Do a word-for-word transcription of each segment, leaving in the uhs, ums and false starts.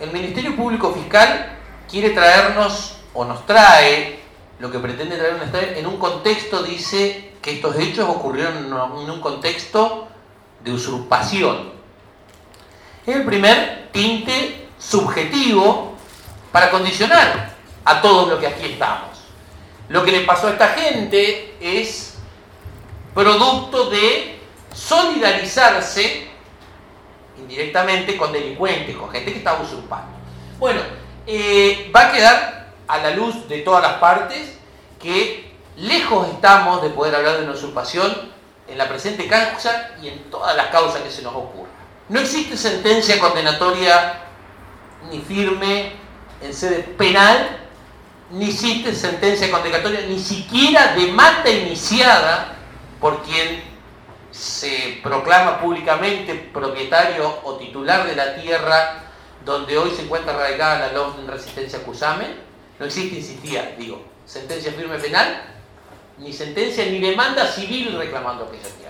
el Ministerio Público Fiscal quiere traernos, o nos trae, lo que pretende traernos en un contexto, dice que estos hechos ocurrieron en un contexto de usurpación. Es el primer tinte subjetivo para condicionar a todo lo que aquí estamos. Lo que le pasó a esta gente es producto de solidarizarse indirectamente con delincuentes, con gente que estaba usurpando. Bueno, eh, va a quedar a la luz de todas las partes que lejos estamos de poder hablar de una usurpación en la presente causa y en todas las causas que se nos ocurran. No existe sentencia condenatoria ni firme en sede penal, ni existe sentencia condenatoria ni siquiera de mata iniciada por quien se proclama públicamente propietario o titular de la tierra donde hoy se encuentra arraigada la LOF en resistencia Cusamen. No existe, insistía, digo, sentencia firme penal, ni sentencia ni demanda civil reclamando aquella tierra.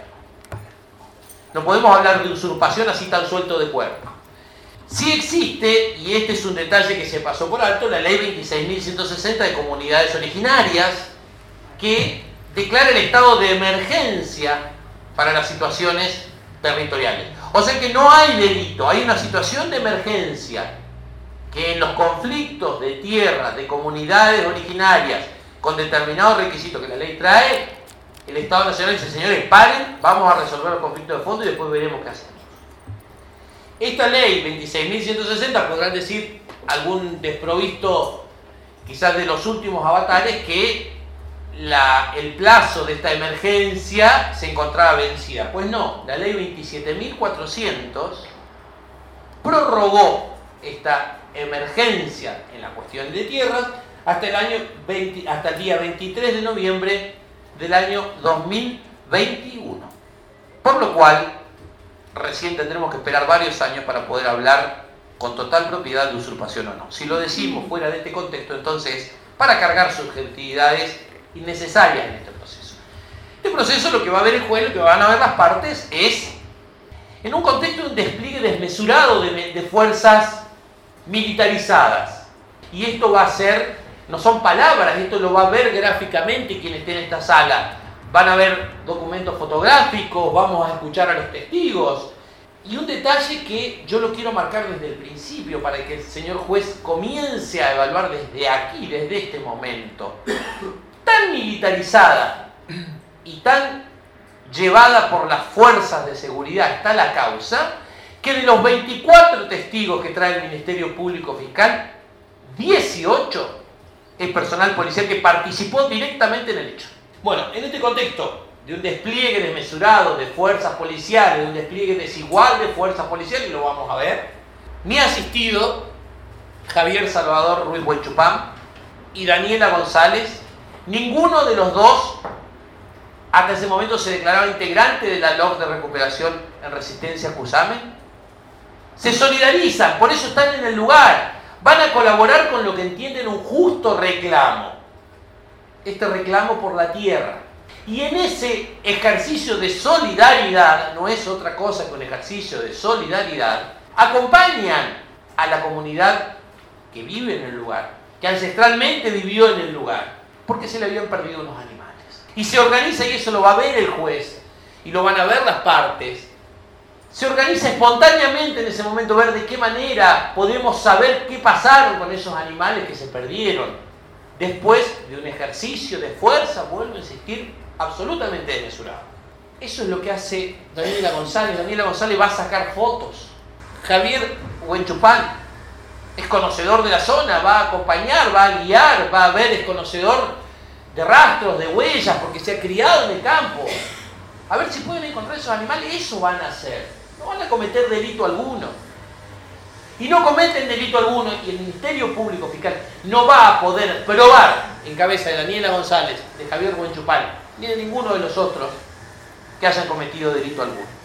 No podemos hablar de usurpación así tan suelto de cuerpo. Sí existe, y este es un detalle que se pasó por alto, la ley veintiséis mil ciento sesenta de comunidades originarias, que declara el estado de emergencia para las situaciones territoriales. O sea que no hay delito, hay una situación de emergencia que en los conflictos de tierra, de comunidades originarias, con determinados requisitos que la ley trae, el Estado Nacional dice, señores, paren, vamos a resolver los conflictos de fondo y después veremos qué hacemos. Esta ley veintiséis mil ciento sesenta, podrán decir algún desprovisto quizás de los últimos avatares, que la, el plazo de esta emergencia se encontraba vencida. Pues no, la ley veintisiete mil cuatrocientos prorrogó esta emergencia en la cuestión de tierras hasta el, año veinte, hasta el día veintitrés de noviembre del año dos mil veintiuno. Por lo cual, recién tendremos que esperar varios años para poder hablar con total propiedad de usurpación o no. Si lo decimos fuera de este contexto, entonces, para cargar subjetividades innecesarias en este proceso. Este proceso, lo que va a ver el juez, lo que van a ver las partes, es en un contexto de un despliegue desmesurado de, de fuerzas militarizadas. Y esto va a ser, no son palabras, esto lo va a ver gráficamente quien esté en esta sala. Van a ver documentos fotográficos, vamos a escuchar a los testigos. Y un detalle que yo lo quiero marcar desde el principio para que el señor juez comience a evaluar desde aquí, desde este momento. Tan militarizada y tan llevada por las fuerzas de seguridad está la causa, que de los veinticuatro testigos que trae el Ministerio Público Fiscal, dieciocho es personal policial que participó directamente en el hecho. Bueno, en este contexto de un despliegue desmesurado de fuerzas policiales, de un despliegue desigual de fuerzas policiales, y lo vamos a ver, me ha asistido Javier Salvador Ruiz Huenchupán y Daniela González. Ninguno de los dos hasta ese momento se declaraba integrante de la LOF de recuperación en resistencia Cusamen. Se solidarizan, por eso están en el lugar, van a colaborar con lo que entienden un justo reclamo, este reclamo por la tierra. Y en ese ejercicio de solidaridad, no es otra cosa que un ejercicio de solidaridad, acompañan a la comunidad que vive en el lugar, que ancestralmente vivió en el lugar, porque se le habían perdido unos animales. Y se organiza, y eso lo va a ver el juez, y lo van a ver las partes, se organiza espontáneamente en ese momento ver de qué manera podemos saber qué pasaron con esos animales que se perdieron. Después de un ejercicio de fuerza, vuelvo a insistir, absolutamente desmesurado. Eso es lo que hace Daniela González. Daniela González va a sacar fotos. Javier Huenchupán es conocedor de la zona, va a acompañar, va a guiar, va a ver, es conocedor de rastros, de huellas, porque se ha criado en el campo. A ver si pueden encontrar esos animales, eso van a hacer. No van a cometer delito alguno. Y no cometen delito alguno, y el Ministerio Público Fiscal no va a poder probar en cabeza de Daniela González, de Javier Huenchupán, ni de ninguno de los otros que hayan cometido delito alguno.